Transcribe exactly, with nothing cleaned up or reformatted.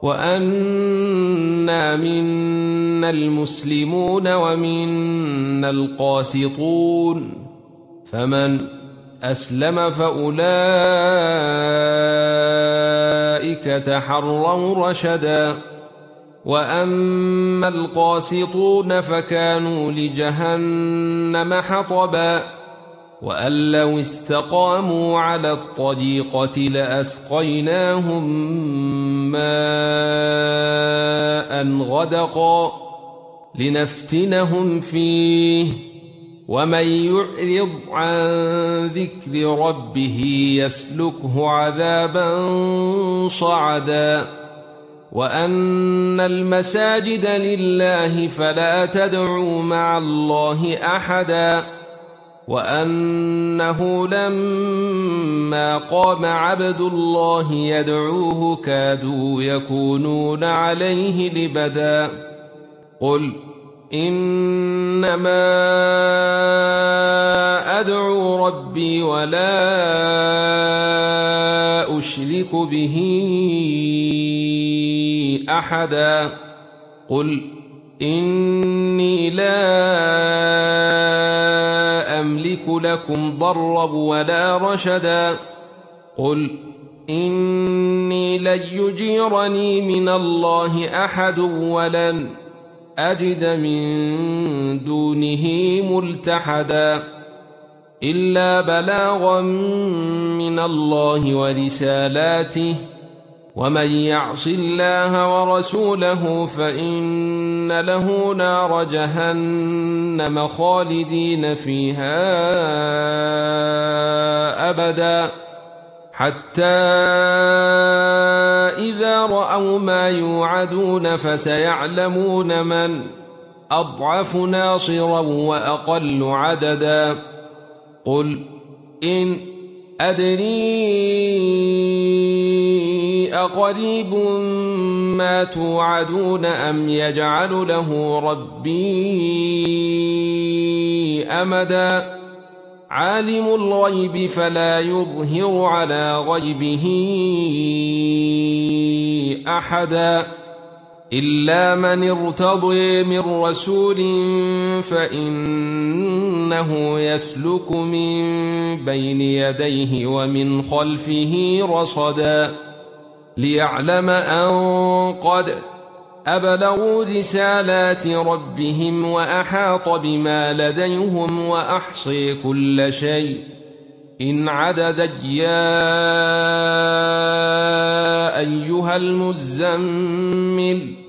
وأنا منا المسلمون ومنا القاسطون، فمن أسلم فأولئك تحروا رشدا. وأما القاسطون فكانوا لجهنم حطبا، وأن لو استقاموا على الطريقة لأسقيناهم ماء غدقا لنفتنهم فيه، ومن يعرض عن ذكر ربه يسلكه عذابا صعدا. وأن المساجد لله فلا تدعوا مع الله أحدا، وأنه لما قام عبد الله يدعوه كادوا يكونون عليه لبدا. قل إنما أدعو ربي ولا أشرك به أحدا. قل إني لا أملك لكم ضرا ولا رشدا. قل إني لن يجيرني من الله أحد ولن أجد من دونه ملتحدا، إلا بلاغا من الله ورسالاته، ومن يعص الله ورسوله فإن له نار جهنم خالدين فيها أبدا، حتى إذا رأوا ما يوعدون فسيعلمون من أضعف ناصرا وأقل عددا. قل إن أدري أقريب ما توعدون أم يجعل له ربي أمدا. عالم الغيب فلا يظهر على غيبه أحدا، إلا من ارتضي من رسول فإنه يسلك من بين يديه ومن خلفه رصدا، ليعلم أن قد أبلغوا رسالات ربهم وأحاط بما لديهم وأحصي كل شيء إن عددا. يا أيها المزمل